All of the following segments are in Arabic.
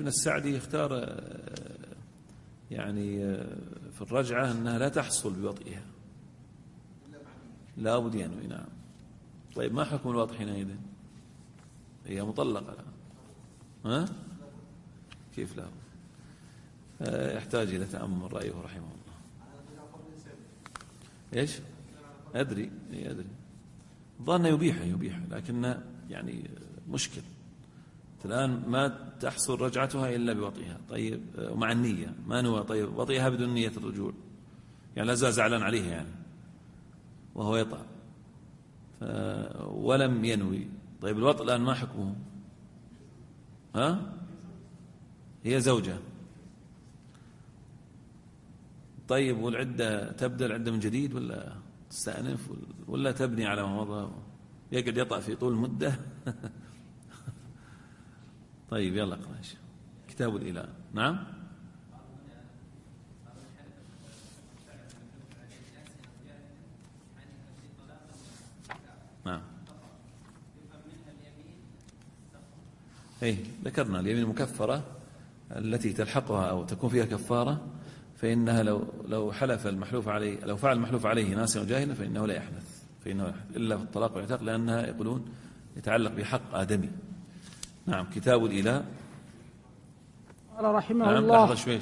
السعدي يختار يعني في الرجعة أنها لا تحصل بوطئها، لا بد ينوي. نعم. طيب ما حكم الوطء حينئذ؟ هي مطلقة الآن. ها؟ كيف لا؟ يحتاج إلى تأمل رأيه رحمه الله. إيش؟ أدري ظن يبيح لكن يعني مشكل الآن ما تحصل رجعتها إلا بوطئها. طيب ومع النية ما نوى، طيب وطئها بدون نية الرجوع يعني لا زال زعلان عليه يعني وهو يطأ ولم ينوي. طيب الوطء الآن ما حكمه؟ ها؟ هي زوجة. طيب والعدة تبدأ العدة من جديد ولا تستأنف ولا تبني على ما مضى؟ يقعد يطأ في طول مدة. طيب يلا اقرأ كتاب الإله. نعم. نعم. ذكرنا اليمين المكفرة التي تلحقها أو تكون فيها كفارة، فإنها لو حلف المحلوف عليه، لو فعل المحلوف عليه ناسيا وجاهلا فإنه لا يحدث إلا في الطلاق والعتاق، لأنها يقولون يتعلق بحق آدمي. نعم. كتاب الإله. قال رحمه نعم. الله. لحظة شوي.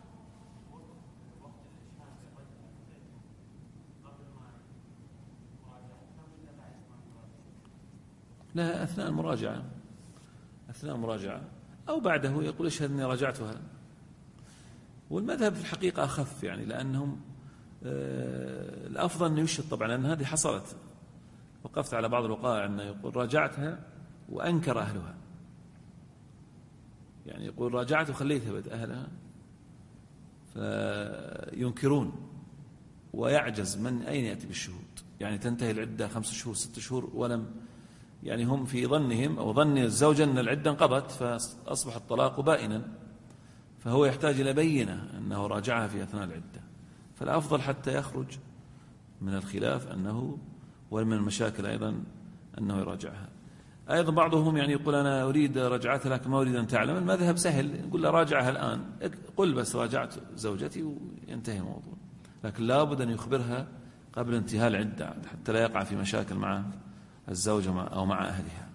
لا، أثناء المراجعة أو بعده يقول اشهد أني راجعتها. والمذهب في الحقيقة أخف يعني، لأنهم الأفضل أن يشهد طبعا، لأن هذه حصلت. وقفت على بعض الوقائع أنه يقول راجعتها وأنكر أهلها، يعني يقول راجعت وخليتها بيت أهلها فينكرون ويعجز من أين يأتي بالشهود. يعني تنتهي العدة 5 شهور 6 شهور ولم، يعني هم في ظنهم أو ظن الزوجة أن العدة انقضت فأصبح الطلاق بائنا، فهو يحتاج إلى بينة أنه راجعها في أثناء العدة. فالأفضل حتى يخرج من الخلاف أنه، ومن المشاكل أيضا أنه يراجعها. أيضا بعضهم يعني يقول أنا أريد رجعتها لكن ما أريد أن تعلم. المذهب سهل، نقول له راجعها الآن، قل بس راجعت زوجتي وينتهي الموضوع، لكن لا بد أن يخبرها قبل انتهاء العدة حتى لا يقع في مشاكل مع الزوجة أو مع أهلها.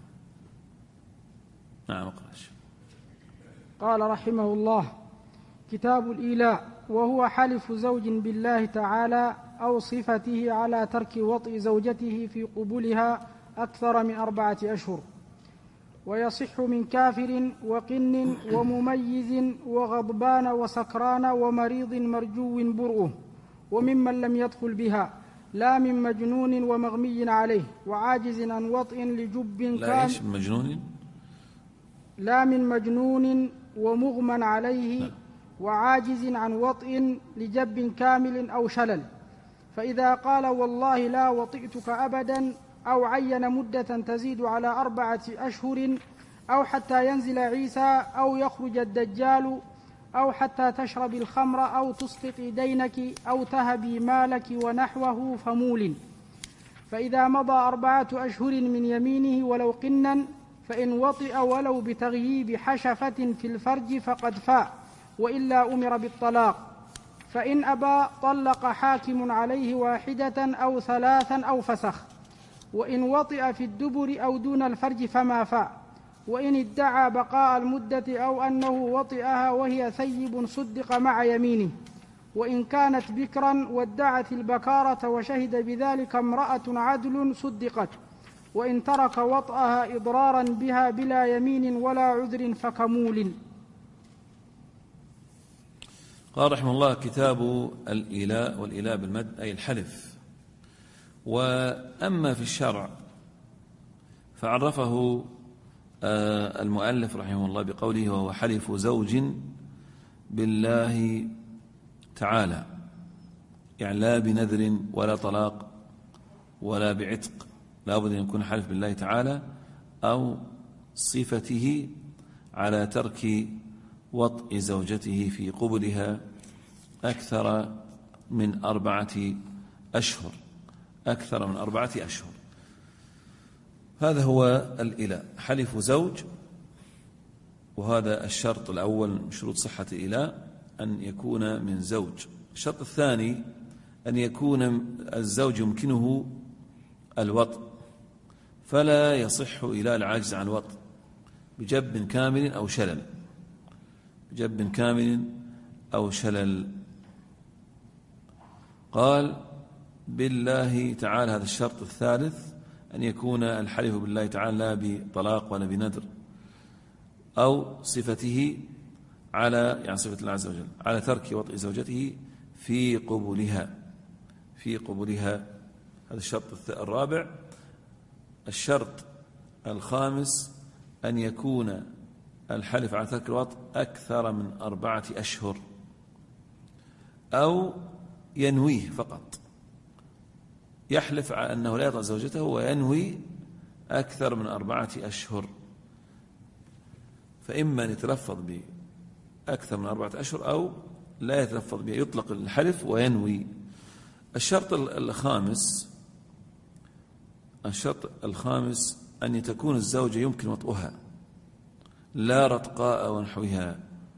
نعم. اقرأ. قال رحمه الله: كتاب الإيلاء، وهو حلف زوج بالله تعالى أو صفته على ترك وطئ زوجته في قبولها أكثر من 4 أشهر، ويصح من كافر وقن ومميز وغضبان وسكران ومريض مرجو برؤه، وممن لم يدخل بها، لا من مجنون ومغمي عليه وعاجز عن وطئ لجب كامل. لا من مجنون ومغمى عليه وعاجز عن وطئ لجب كامل أو شلل. فإذا قال والله لا وطئتك أبدا، أو عين مدة تزيد على 4 أشهر، أو حتى ينزل عيسى، أو يخرج الدجال، أو حتى تشرب الخمر، أو تسقطي دينك، أو تهبي مالك ونحوه، فمول. فإذا مضى 4 أشهر من يمينه ولو قنا، فإن وطئ ولو بتغييب حشفة في الفرج فقد فاء، وإلا أمر بالطلاق. فإن أبى طلق حاكم عليه 1 أو 3 أو فسخ. وإن وطئ في الدبر أو دون الفرج فما فاء. وإن ادعى بقاء المدة أو أنه وطئها وهي ثيب صدق مع يمينه. وإن كانت بكرا وادعت البكارة وشهد بذلك امرأة عدل صدقت. وإن ترك وطئها إضرارا بها بلا يمين ولا عذر فكمول. قال رحمه الله: كتاب الإيلاء، والإيلاء بالمد أي الحلف. وأما في الشرع فعرفه المؤلف رحمه الله بقوله: وهو حلف زوج بالله تعالى، يعني لا بنذر ولا طلاق ولا بعتق، لا بد أن يكون حلف بالله تعالى أو صفته على ترك وطئ زوجته في قبلها أكثر من 4 أشهر. أكثر من 4 أشهر، هذا هو الإيلاء، حلف زوج وهذا الشرط الأول من شروط صحة الإيلاء، أن يكون من زوج. الشرط الثاني أن يكون الزوج يمكنه الوطء، فلا يصح إيلاء العاجز عن الوطء بجب كامل أو شلل، بجب كامل أو شلل. قال بالله تعالى، هذا الشرط الثالث، أن يكون الحلف بالله تعالى لا بطلاق ولا بنذر أو صفته على، يعني صفة الله عز وجل، على ترك وطئ زوجته في قبولها، في قبولها. هذا الشرط الرابع. الشرط الخامس أن يكون الحلف على ترك الوطء أكثر من 4 أشهر، أو ينويه فقط، يحلف على أنه لا يطأ زوجته وينوي أكثر من 4 أشهر. فإما أن يتلفظ بأكثر من 4 أشهر أو لا يتلفظ به، يطلق الحلف وينوي. الشرط الخامس أن تكون الزوجة يمكن وطئها لا رتقاء ونحوها.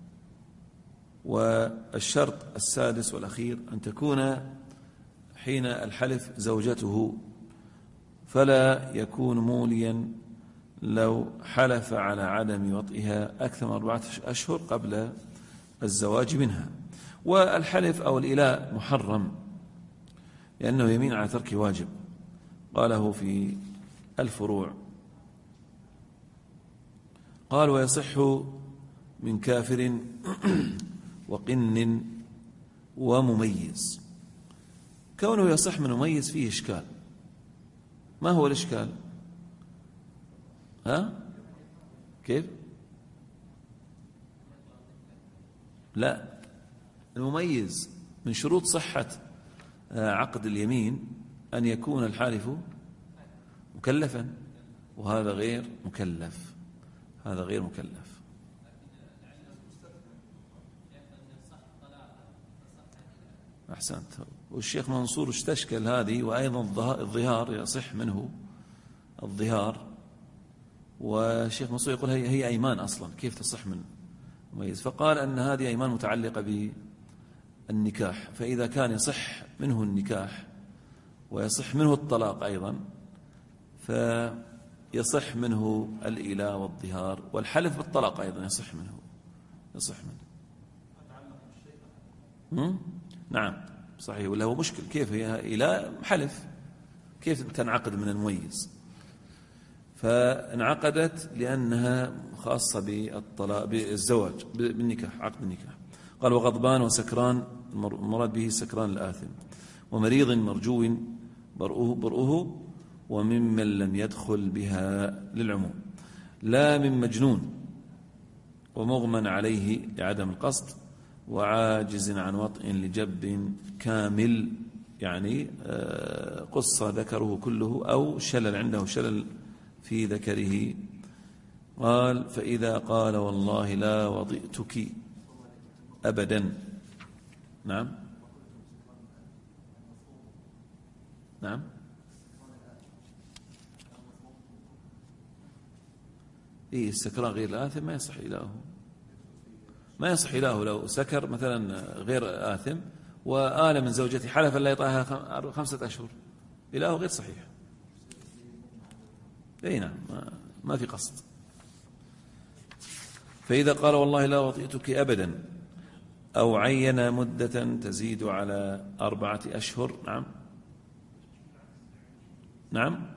والشرط السادس والأخير أن تكون حين الحلف زوجته، فلا يكون موليا لو حلف على عدم وطئها أكثر من 4 أشهر قبل الزواج منها. والحلف أو الإيلاء محرم لأنه يمين على ترك واجب، قاله في الفروع. قال ويصح من كافر وقن ومميز. كونه يصح من مميز فيه إشكال. ما هو الإشكال؟ كيف؟ لا، المميز من شروط صحة عقد اليمين أن يكون الحالف مكلفا، وهذا غير مكلف، هذا غير مكلف. أحسنت. والشيخ منصور استشكل هذه، وأيضا الظهار يصح منه الظهار. والشيخ منصور يقول هي أيمان أصلا، كيف تصح من مميز؟ فقال أن هذه أيمان متعلقة بالنكاح، فإذا كان يصح منه النكاح ويصح منه الطلاق أيضا، فيصح منه الإيلاء والظهار، والحلف بالطلاق أيضا يصح منه. نعم صحيح. ولا هو مشكل كيف هي إيلاء حلف، كيف تنعقد من المميز؟ فانعقدت لأنها خاصة بالطلاق، بالزواج، بالنكاح، عقد النكاح. قال وغضبان وسكران، المراد به سكران الآثم، ومريض مرجو برؤه، وممن لم يدخل بها للعموم، لا من مجنون ومغمى عليه لعدم القصد، وعاجز عن وطئ لجب كامل، يعني قص ذكره كله أو شلل، عنده شلل في ذكره. قال فإذا قال والله لا وطئتك أبدا. نعم السكران غير الآثم ما يصح إلهه، ما يصح إلهه. لو سكر مثلا غير آثم وآل من زوجته حلف لا يطأها 5 أشهر، إلهه غير صحيح. نعم، ما في قصد. فإذا قال والله لا وطئتك أبدا، أو عين مدة تزيد على 4 أشهر. نعم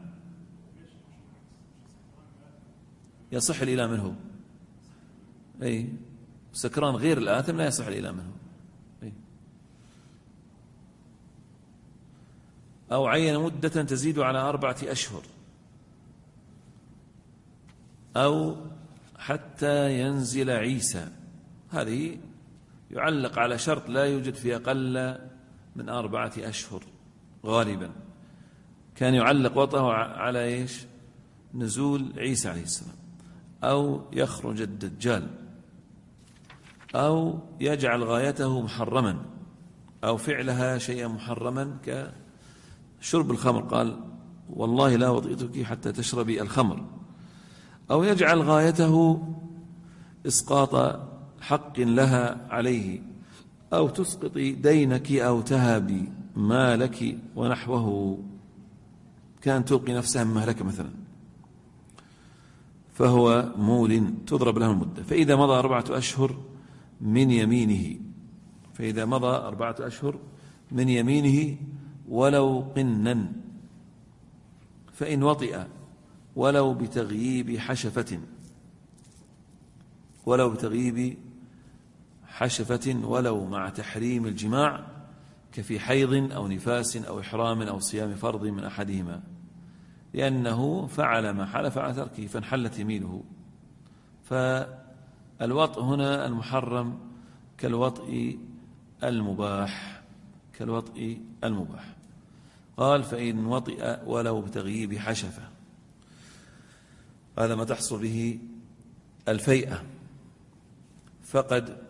يصح الإله منه. سكران غير الآثم لا يصح الإله منه. أو عين مدة تزيد على 4 أشهر، أو حتى ينزل عيسى. هذه يعلق على شرط لا يوجد في أقل من 4 أشهر غالبا. كان يعلق وطئه على نزول عيسى عليه السلام، أو يخرج الدجال، أو يجعل غايته محرما، أو فعلها شيئا محرما كشرب الخمر، قال والله لا وطئتك حتى تشربي الخمر، أو يجعل غايته إسقاط حق لها عليه، أو تسقطي دينك، أو تهبي مالك ونحوه، كان تلقي نفسها من مهلكة مثلا، فهو مول تضرب له المدة. فإذا مضى 4 أشهر من يمينه، فإذا مضى 4 أشهر من يمينه ولو قنا، فإن وطئ ولو بتغييب حشفة، ولو مع تحريم الجماع، كفي حيض أو نفاس أو إحرام أو صيام فرض من أحدهما، لأنه فعل ما حلف على تركه فانحلت يمينه. فالوطء هنا المحرم كالوطء المباح، قال فإن وطئ ولو بتغييب حشفة، هذا ما تحصل به الفيئة، فقد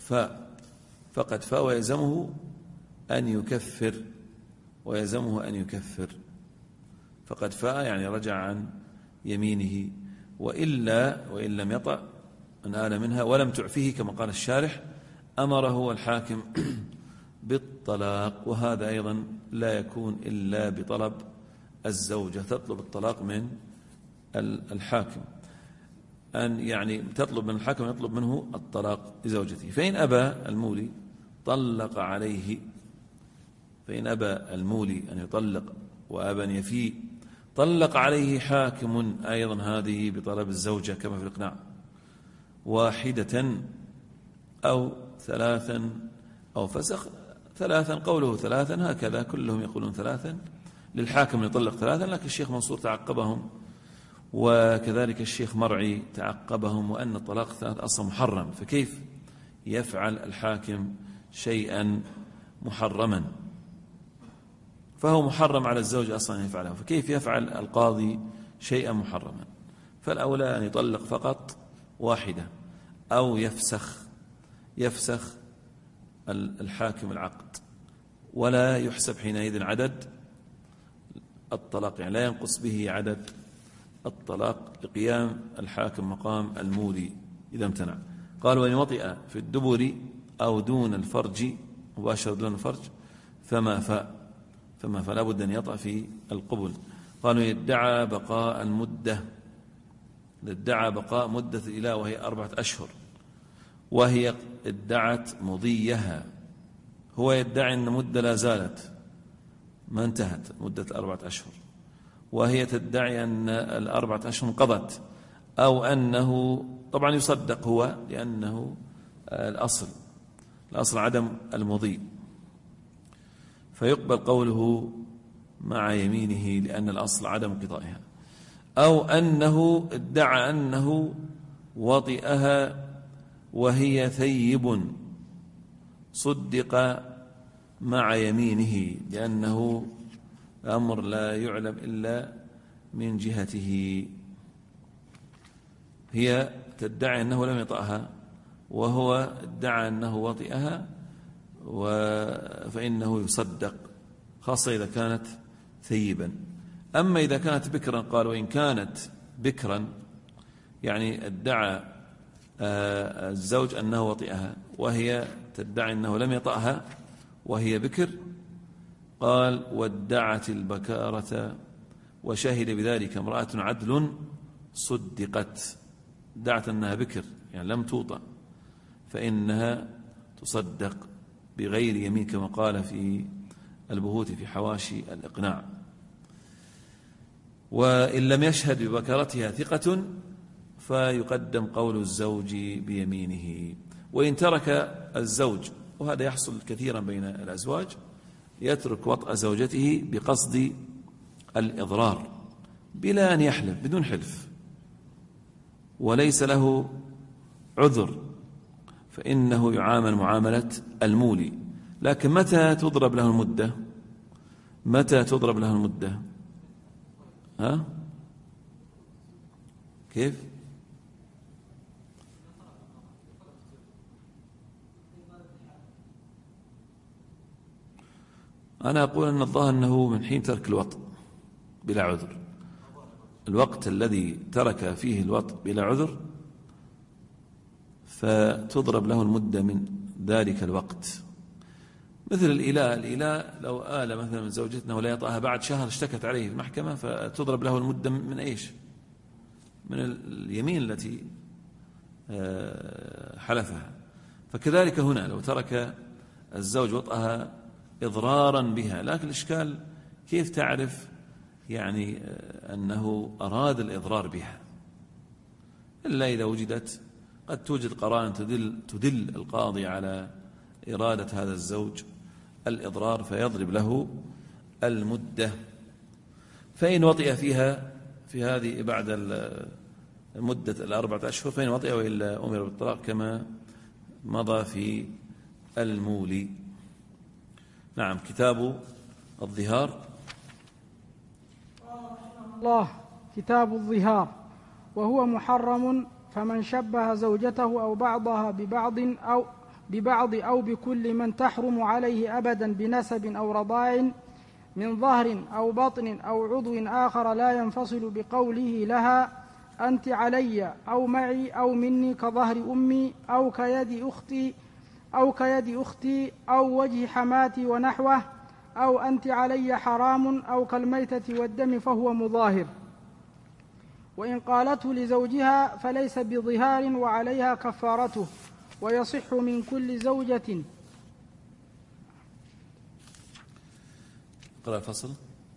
فاء ويلزمه أن يكفر، فقد فاء يعني رجع عن يمينه، وإن لم يطأ نال منها ولم تعفيه كما قال الشارح، أمره الحاكم بالطلاق. وهذا أيضا لا يكون إلا بطلب الزوجة، تطلب الطلاق من الحاكم، أن يعني تطلب من الحاكم يطلب منه الطلاق لزوجته. فإن أبى المولي طلق عليه، فإن أبى المولي أن يطلق وأبى أن يفيء طلق عليه حاكم أيضا، هذه بطلب الزوجة كما في الإقناع، 1 أو 3 أو فسخ 3. قوله 3 هكذا كلهم يقولون 3 للحاكم يطلق 3، لكن الشيخ منصور تعقبهم، وكذلك الشيخ مرعي تعقبهم، وأن الطلاق 3 أصلا محرم، فكيف يفعل الحاكم شيئا محرما؟ فهو محرم على الزوج أصلا أن يفعله، فكيف يفعل القاضي شيئا محرما؟ فالأولى أن يطلق فقط 1 أو يفسخ الحاكم العقد، ولا يحسب حينئذ عدد الطلاق، يعني لا ينقص به عدد الطلاق لقيام الحاكم مقام المولي إذا امتنع. قال وإن وطئ في الدبر أو دون الفرج، مباشرة دون الفرج، فما فلا بد أن يطأ في القبل. قالوا يدعى بقاء مدة الإله وهي 4 أشهر، وهي ادعت مضيها، هو يدعي أن مدة لا زالت ما انتهت مدة 4 أشهر، وهي تدعي أن 4 أشهر انقضت، أو أنه طبعا يصدق هو، لأنه الأصل عدم المضي، فيقبل قوله مع يمينه لأن الأصل عدم انقضائها، أو أنه ادعى أنه وطئها وهي ثيب، صدق مع يمينه، لأنه أمر لا يعلم إلا من جهته، هي تدعي أنه لم يطأها وهو ادعى أنه وطئها، فإنه يصدق، خاصة إذا كانت ثيبا. أما إذا كانت بكرا، قال وإن كانت بكرا يعني ادعى الزوج أنه وطئها وهي تدعي أنه لم يطأها وهي بكر، قال وادعت البكارة وشهد بذلك امرأة عدل صدقت، ادعت أنها بكر يعني لم توطأ، فإنها تصدق بغير يمين كما قال في البهوت في حواشي الإقناع. وإن لم يشهد ببكارتها ثقة فيقدم قول الزوج بيمينه. وإن ترك الزوج، وهذا يحصل كثيرا بين الأزواج، يترك وطأ زوجته بقصد الإضرار بلا أن يحلف، بدون حلف، وليس له عذر، فإنه يعامل معاملة المولي. لكن متى تضرب له المدة؟ كيف؟ أنا أقول أن الظاهر أنه من حين ترك الوطء بلا عذر، الوقت الذي ترك فيه الوطء بلا عذر فتضرب له المدة من ذلك الوقت. مثل الإيلاء لو آل مثلا من زوجتنا ولا يطأها بعد شهر اشتكت عليه في المحكمة، فتضرب له المدة من إيش؟ من اليمين التي حلفها. فكذلك هنا لو ترك الزوج وطأها إضرارا بها، لكن الإشكال كيف تعرف يعني أنه أراد الإضرار بها؟ إلا إذا وجدت، قد توجد قرائن تدل القاضي على إرادة هذا الزوج الإضرار فيضرب له المدة. فإن وطئ فيها في هذه بعد مدة 4 أشهر فإن وطئ وإلا أمر بالطلاق كما مضى في المولي. نعم. كتاب الظهار. الله كتاب الظهار، وهو محرم، فمن شبه زوجته أو بعضها ببعض أو بكل من تحرم عليه أبدا بنسب أو رضاع من ظهر أو بطن أو عضو آخر لا ينفصل بقوله لها أنت علي أو معي أو مني كظهر أمي أو كيد أختي أو وجه حماتي ونحوه، أو أنت علي حرام أو كالميتة والدم فهو مظاهر. وإن قالته لزوجها فليس بظهار وعليها كفارته، ويصح من كل زوجة. قرأ فصل.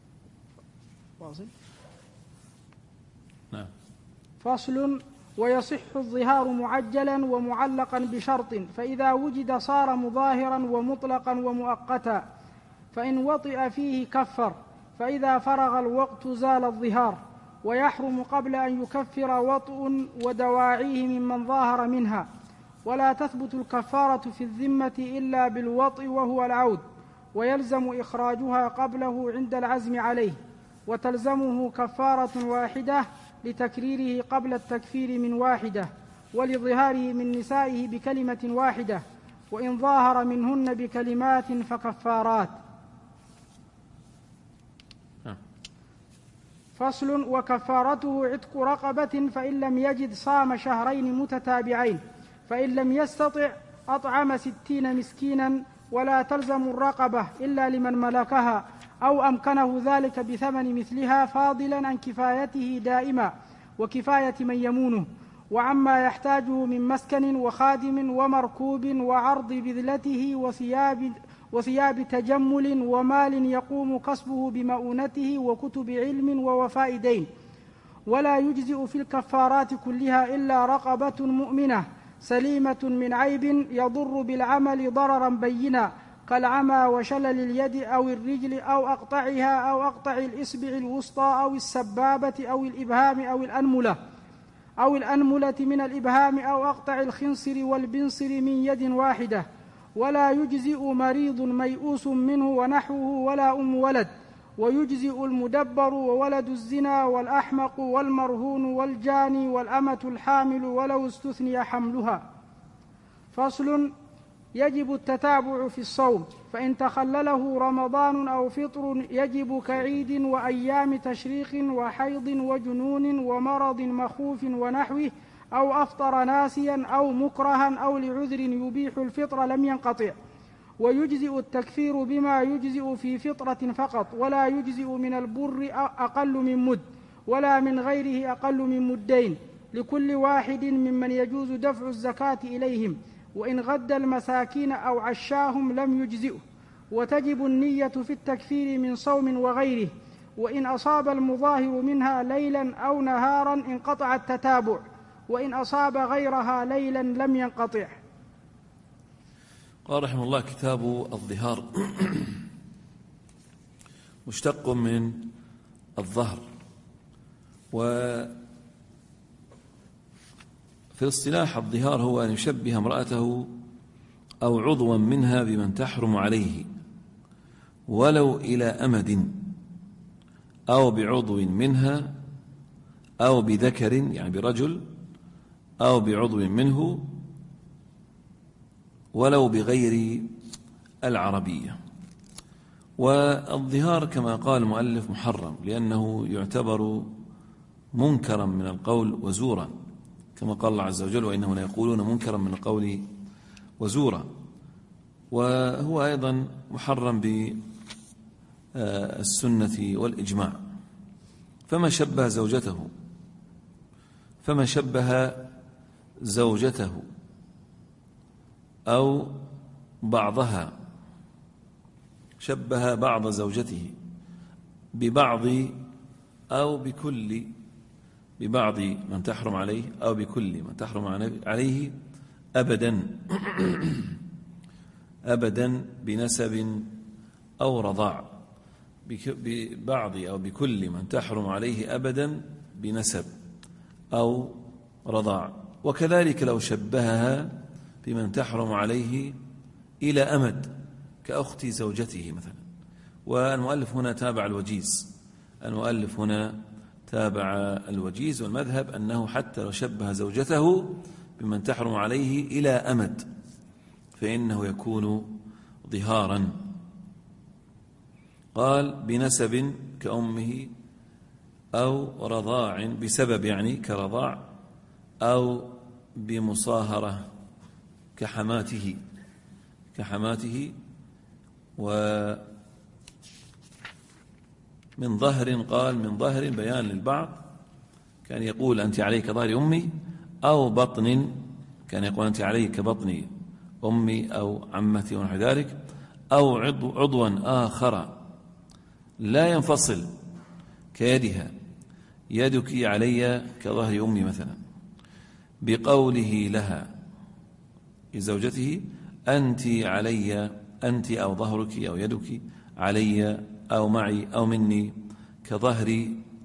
نعم. فصل. ويصح الظهار معجلا ومعلقا بشرط، فإذا وجد صار مظاهرا ومطلقا ومؤقتا، فإن وطئ فيه كفر، فإذا فرغ الوقت زال الظهار، ويحرم قبل أن يكفر وطء ودواعيه ممن ظاهر منها، ولا تثبت الكفارة في الذمة إلا بالوطء وهو العود، ويلزم إخراجها قبله عند العزم عليه، وتلزمه كفارة واحدة لتكريره قبل التكفير من واحدة، ولظهاره من نسائه بكلمة واحدة، وإن ظاهر منهن بكلمات فكفارات. فصل. وكفارته عتق رقبة، فإن لم يجد صام شهرين متتابعين، فإن لم يستطع أطعم 60 مسكينا، ولا تلزم الرقبة إلا لمن ملكها أو أمكنه ذلك بثمن مثلها فاضلا عن كفايته دائما وكفاية من يمونه، وعما يحتاجه من مسكن وخادم ومركوب وعرض بذلته وثياب تجمل ومال يقوم كسبه بمؤونته وكتب علم ووفاء دين. ولا يجزئ في الكفارات كلها إلا رقبة مؤمنة سليمة من عيب يضر بالعمل ضررا بينا، كالعمى وشلل اليد أو الرجل أو أقطعها أو أقطع الإصبع الوسطى أو السبابة أو الإبهام أو الأنملة من الإبهام أو أقطع الخنصر والبنصر من يد واحدة. ولا يجزئ مريض ميؤوس منه ونحوه ولا ولد، ويجزئ المدبر وولد الزنا والأحمق والمرهون والجاني والأمة الحامل ولو استثني حملها. فصل. يجب التتابع في الصوم، فإن تخلله رمضان أو فطر يجب كعيد وأيام تشريق وحيض وجنون ومرض مخوف ونحوه، أو أفطر ناسيا أو مكرها أو لعذر يبيح الفطر لم ينقطع. ويجزئ التكفير بما يجزئ في فطرة فقط، ولا يجزئ من البر أقل من مد، ولا من غيره أقل من مدين، لكل واحد ممن يجوز دفع الزكاة إليهم، وإن غد المساكين أو عشاهم لم يجزئه. وتجب النية في التكفير من صوم وغيره، وإن أصاب المظاهر منها ليلا أو نهارا انقطع التتابع، وإن أصاب غيرها ليلا لم ينقطع. قال رحمه الله: كتاب الظهار مشتق من الظهر، وفي الاصطلاح الظهار هو أن يشبه امرأته أو عضوا منها بمن تحرم عليه ولو إلى أمد، أو بعضو منها، أو بذكر يعني برجل، أو بعضو منه، ولو بغير العربية. والظهار كما قال المؤلف محرم، لأنه يعتبر منكرا من القول وزورا، كما قال الله عز وجل: وإنهم ليقولون منكرا من القول وزورا. وهو أيضا محرم بالسنة والإجماع. فما شبه زوجته أو بعضها، شبه بعض زوجته ببعض أو بكل، ببعض من تحرم عليه أو بكل من تحرم عليه أبدا أبدا بنسب أو رضاع، ببعض أو بكل من تحرم عليه أبدا بنسب أو رضاع. وكذلك لو شبهها بمن تحرم عليه إلى أمد كأخت زوجته مثلا. والمؤلف هنا تابع الوجيز، والمذهب أنه حتى لو شبه زوجته بمن تحرم عليه إلى أمد فإنه يكون ظهارا. قال: بنسب كأمه أو رضاع، بسبب يعني كرضاع، أو بمصاهرة كحماته ومن ظهر. قال: من ظهر بيان للبعض، كان يقول: أنت علي كظهر أمي، أو بطن، كان يقول: أنت علي كبطن أمي أو عمتي ونحو ذلك، أو عضوا آخر لا ينفصل كيدها، يدك علي كظهر أمي مثلا، بقوله لها لزوجته: أنت علي، أنت أو ظهرك أو يدك علي أو معي أو مني كظهر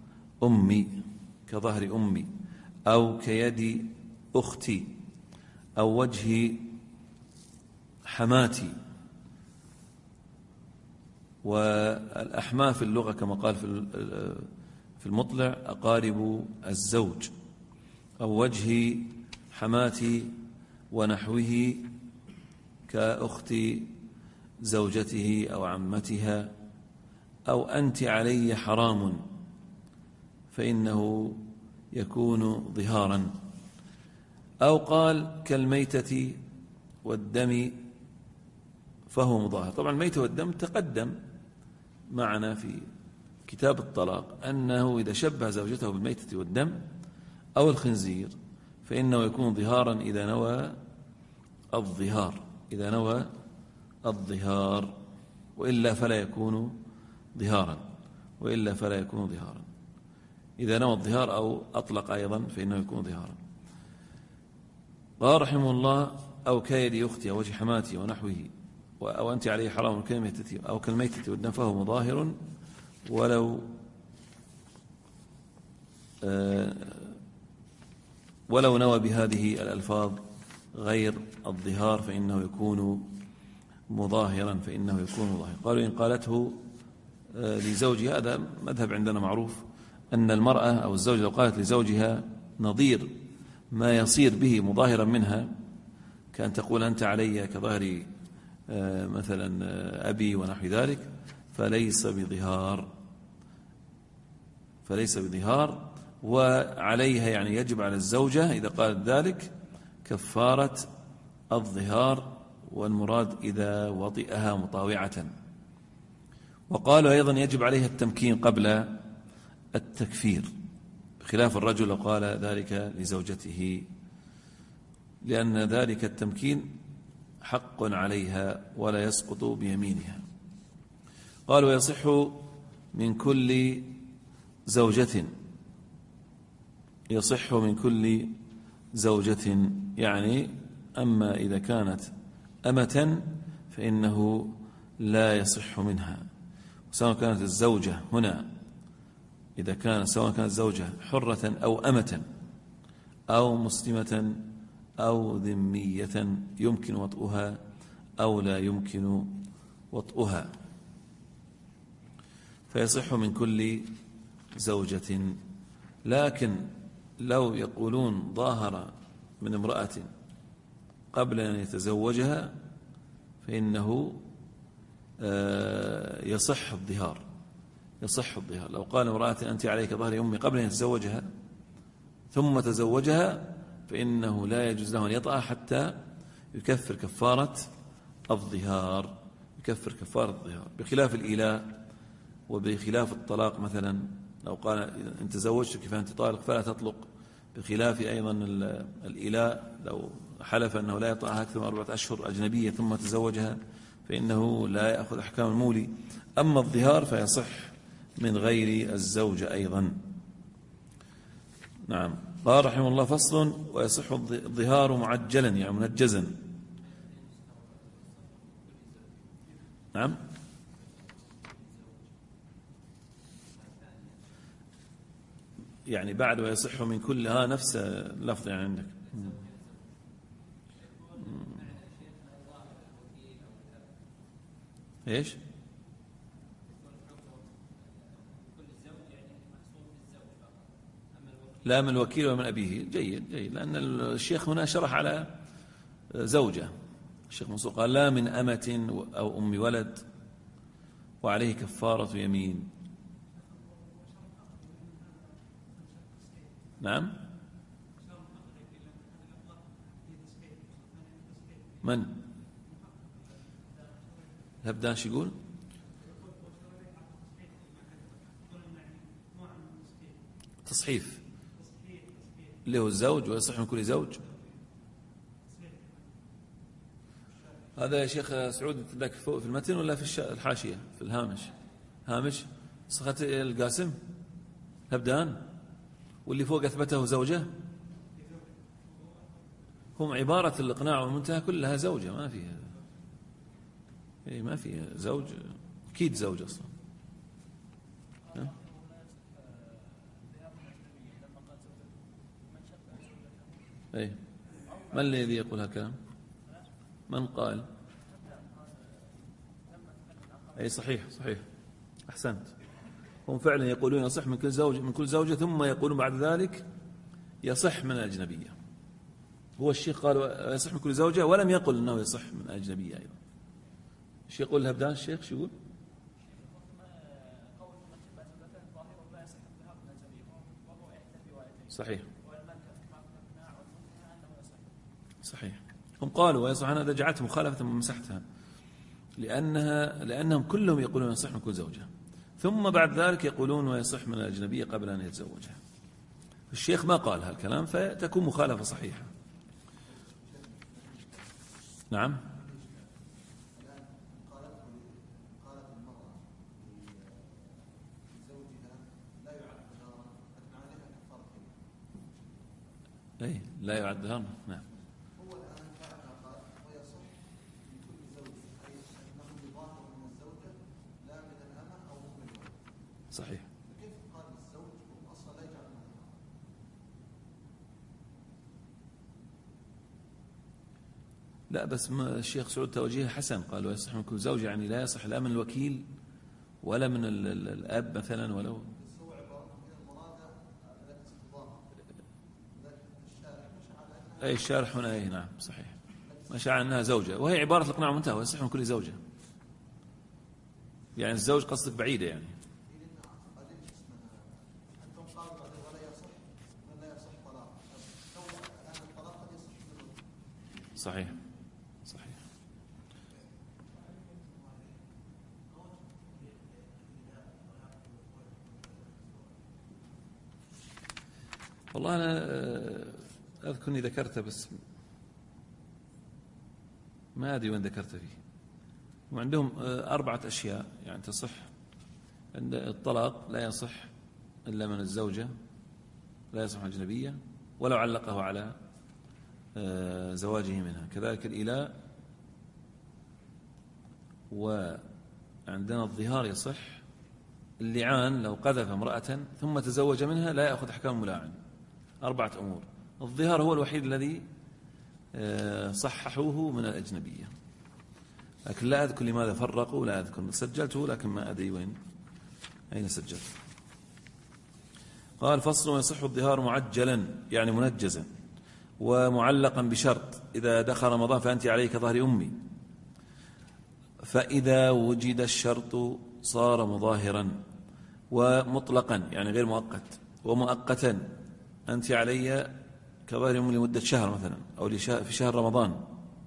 أمي أو كيد أختي أو وجه حماتي. والأحماة في اللغة كما قال في المطلع: أقارب الزوج، أو وجه حماتي ونحوه كأخت زوجته أو عمتها، أو أنت علي حرام فإنه يكون ظهارا. أو قال: كالميتة والدم فهو مظاهر. طبعا الميتة والدم تقدم معنا في كتاب الطلاق أنه إذا شبه زوجته بالميتة والدم أو الخنزير فإنه يكون ظهارا إذا نوى الظهار، وإلا فلا يكون ظهارا، إذا نوى الظهار أو أطلق أيضا فإنه يكون ظهارا. قال رحمه الله: أو كيد أختي أو وجه حماتي ونحوه، أو أنت عليه حرام أو كالميتة والدم فهو مظاهر، ولو نوى بهذه الألفاظ غير الظهار فإنه يكون مظاهرا. قالوا: إن قالته لزوجها، هذا مذهب عندنا معروف، أن المرأة أو الزوجة لو قالت لزوجها نظير ما يصير به مظاهرا منها، كأن تقول: أنت علي كظهر مثلا أبي ونحو ذلك، فليس بظهار. وعليها يعني يجب على الزوجة إذا قالت ذلك كفارة الظهار، والمراد إذا وطئها مطاوعة. وقالوا أيضا يجب عليها التمكين قبل التكفير، بخلاف الرجل لو قال ذلك لزوجته، لأن ذلك التمكين حق عليها ولا يسقط بيمينها. قالوا: يصح من كل زوجة، يعني أما إذا كانت أمة فإنه لا يصح منها، سواء كانت الزوجة هنا سواء كانت زوجة حرة أو أمة أو مسلمة أو ذمية يمكن وطئها أو لا يمكن وطئها، فيصح من كل زوجة. لكن لو يقولون ظاهر من امرأة قبل أن يتزوجها فإنه يصح الظهار. لو قال امرأة: أنت عليك ظهر أمي قبل أن يتزوجها ثم تزوجها فإنه لا يجوز له أن يطأ حتى يكفر كفارة الظهار، يكفر كفارة الظهار، بخلاف الإيلاء وبخلاف الطلاق مثلا. لو قال إن تزوجتك فأنت طالق فلا تطلق، بخلاف أيضا الإيلاء لو حلف أنه لا يطأها أكثر من 4 أشهر أجنبية ثم تزوجها فإنه لا يأخذ أحكام المولي. أما الظهار فيصح من غير الزوجة أيضا. نعم. قال رحمه الله: فصل: ويصح الظهار معجلا يعني منجزا. نعم. يعني بعد ويصح من كلها نفس اللفظ يعني عندك. ايش؟ لا من الوكيل ومن أبيه. جيد جيد، لأن الشيخ هنا شرح على زوجة. الشيخ منصور قال: لا من أمة أو أم ولد وعليه كفارة يمين. نعم. من هبدانش يقول؟ تصحيف اللي هو الزوج ويصح من كل زوج. هذا يا شيخ سعود لك فوق في المتن ولا في الحاشية في الهامش؟ هامش صخة القاسم هبدان، واللي فوق أثبته زوجة. هم عبارة الإقناع والمنتهى كلها زوجة، ما فيها ما فيها زوج، أكيد زوج أصلا. أي من الذي يقول هالكلام؟ من قال؟ أي صحيح صحيح، أحسنت. هم فعلا يقولون يصح من كل زوج من كل زوجة، ثم يقولون بعد ذلك يصح من الأجنبية. هو الشيخ قال يصح من كل زوجة ولم يقل أنه يصح من الأجنبية أيضا. ايش يقول الهبدان الشيخ؟ شو يقول؟ صحيح صحيح. هم قالوا ويصح، أنا رجعت مخالفة مسحتها لأنهم كلهم يقولون يصح من كل زوجة، ثم بعد ذلك يقولون ويصح من الأجنبية قبل أن يتزوجها. الشيخ ما قال هالكلام، فتكون مخالفة صحيحة. نعم. أي لا يعد ظهرا. نعم. صحيح. لا بس الشيخ سعود توجيه حسن، قال ويصح من كل زوج، يعني لا يصح لا من الوكيل ولا من الأب مثلا ولو. أي الشارح هنا أي نعم صحيح، مشى على أنها زوجة، وهي عبارة الإقناع منتهى ويصح من كل زوجة، يعني الزوج قصدك بعيدة يعني. صحيح صحيح. والله أنا أذكر أني ذكرته بس ما أدري وين ذكرت فيه. وعندهم 4 أشياء يعني تصح. عند الطلاق لا يصح إلا من الزوجة، لا يصح من الأجنبية ولو علقه على زواجه منها. كذلك الإيلاء، وعندنا الظهار يصح. اللعان لو قذف امرأة ثم تزوج منها لا يأخذ أحكام ملاعن. 4 أمور. الظهار هو الوحيد الذي صححوه من الأجنبية، لكن لا أذكر لماذا فرقوا، لا أذكر، سجلته لكن ما أدري وين أين سجلت. قال: فصل: ويصح الظهار معجلا يعني منجزا، ومعلقا بشرط: إذا دخل رمضان فأنت عليك كظهر أمي. فإذا وجد الشرط صار مظاهرا، ومطلقا يعني غير مؤقت، ومؤقتا: أنت علي كظاهر يوم لمدة شهر مثلا أو في شهر رمضان.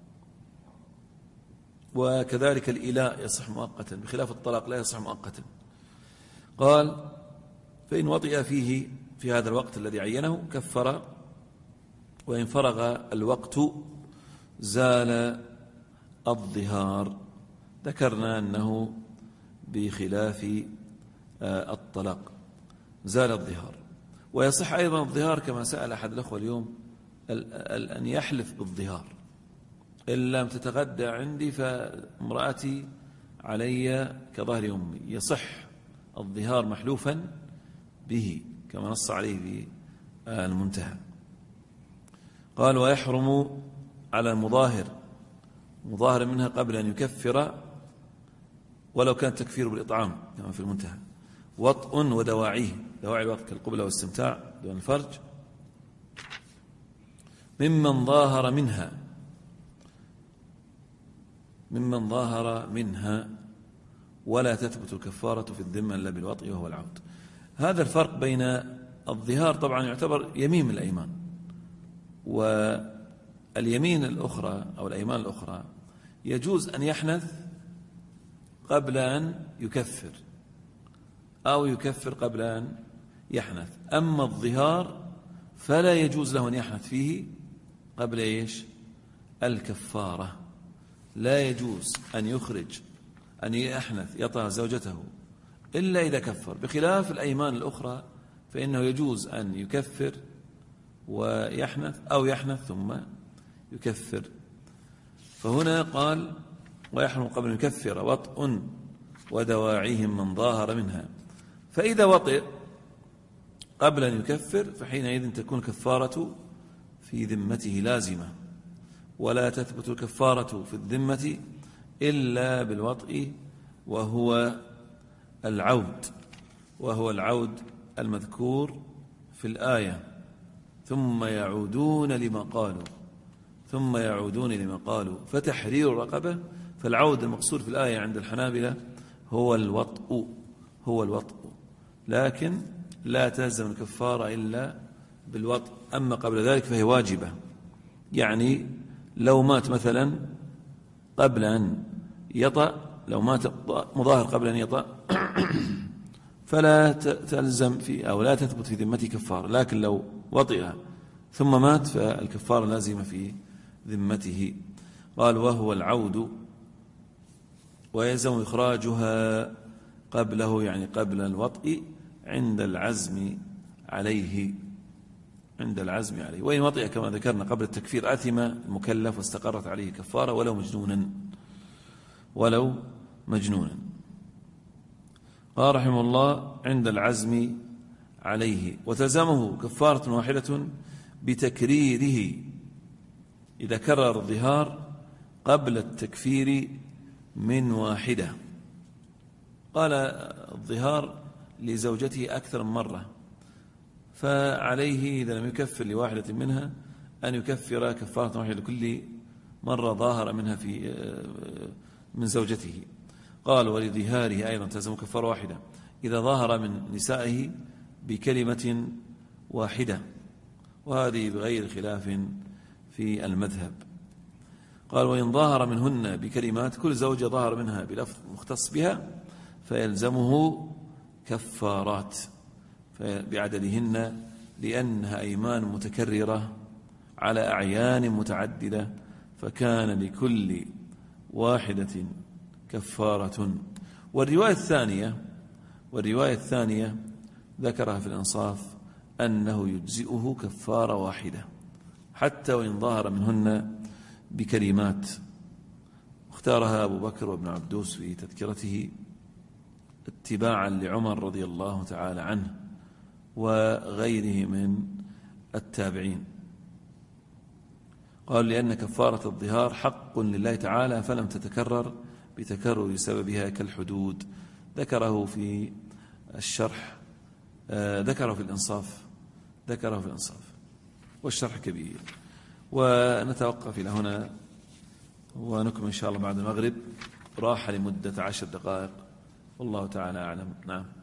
وكذلك الإيلاء يصح مؤقتا بخلاف الطلاق لا يصح مؤقتا. قال فإن وطئ فيه في هذا الوقت الذي عينه كفر، وإن فرغ الوقت زال الظهار. ذكرنا أنه بخلاف الطلاق زال الظهار. ويصح أيضا الظهار كما سأل أحد الأخوة اليوم أن يحلف بالظهار، إن لم تتغدى عندي فامرأتي علي كظهر أمي. يصح الظهار محلوفا به كما نص عليه في المنتهى. قال ويحرم على المظاهر مظاهر منها قبل أن يكفر ولو كان تكفير بالإطعام كما في المنتهى. وطء ودواعيه، دواعي الوطء كالقبلة والاستمتاع دون الفرج، ممن ظاهر منها ولا تثبت الكفارة في الذمة إلا بالوطء وهو العود. هذا الفرق بين الظهار طبعا يعتبر يمين من الأيمان، واليمين الأخرى أو الأيمان الأخرى يجوز أن يحنث قبل أن يكفر أو يكفر قبل أن يحنث. أما الظهار فلا يجوز له أن يحنث فيه قبل إيش؟ الكفارة. لا يجوز أن يخرج أن يحنث يطأ زوجته إلا إذا كفر، بخلاف الأيمان الأخرى فإنه يجوز أن يكفر ويحنث أو يحنث ثم يكفر. فهنا قال ويحرم قبل أن يكفر وطء ودواعيهم من ظاهر منها. فإذا وطئ قبل أن يكفر فحينئذ تكون كفارة في ذمته لازمة، ولا تثبت الكفارة في الذمة إلا بالوطء وهو العود المذكور في الآية ثم يعودون لما قالوا فتحرير رقبة. فالعود المقصود في الآية عند الحنابلة هو الوطء، لكن لا تلزم الكفارة إلا بالوطء. أما قبل ذلك فهي واجبة. يعني لو مات مثلا قبل أن يطأ، لو مات مظاهر قبل أن يطأ فلا تلزم أو لا تثبت في ذمته كفارة، لكن لو وطئ ثم مات فالكفارة لازمة في ذمته. قال وهو العود ويلزم إخراجها قبله، يعني قبل الوطء عند العزم عليه. وإن وطئ كما ذكرنا قبل التكفير أثم المكلف واستقرت عليه كفارة ولو مجنونا. قال رحمه الله عند العزم عليه. وتلزمه كفارة واحدة بتكريره إذا كرر الظهار قبل التكفير من واحدة. قال الظهار لزوجته أكثر من مرة، فعليه إذا لم يكفر لواحدة منها أن يكفر كفارة واحدة لكل مرة ظاهر منها من زوجته. قال ولظهاره أيضا تلزم كفارة واحدة إذا ظاهر من نسائه بكلمة واحدة، وهذه بغير خلاف في المذهب. قال وإن ظاهر منهن بكلمات، كل زوجة ظاهر منها بلفظ مختص بها فيلزمه كفارات بعددهن، لأنها أيمان متكررة على أعيان متعددة، فكان لكل واحدة كفارة. والرواية الثانية ذكرها في الإنصاف أنه يجزئه كفارة واحدة حتى وإن ظاهر منهن بكلمات، اختارها أبو بكر وابن عبدوس في تذكرته اتباعا لعمر رضي الله تعالى عنه وغيره من التابعين. قال لأن كفارة الظهار حق لله تعالى فلم تتكرر بتكرر سببها كالحدود. ذكره في الشرح، ذكره في الإنصاف والشرح كبير. ونتوقف إلى هنا ونكمل إن شاء الله بعد المغرب، راحة لمدة 10 دقائق والله تعالى أعلم. نعم.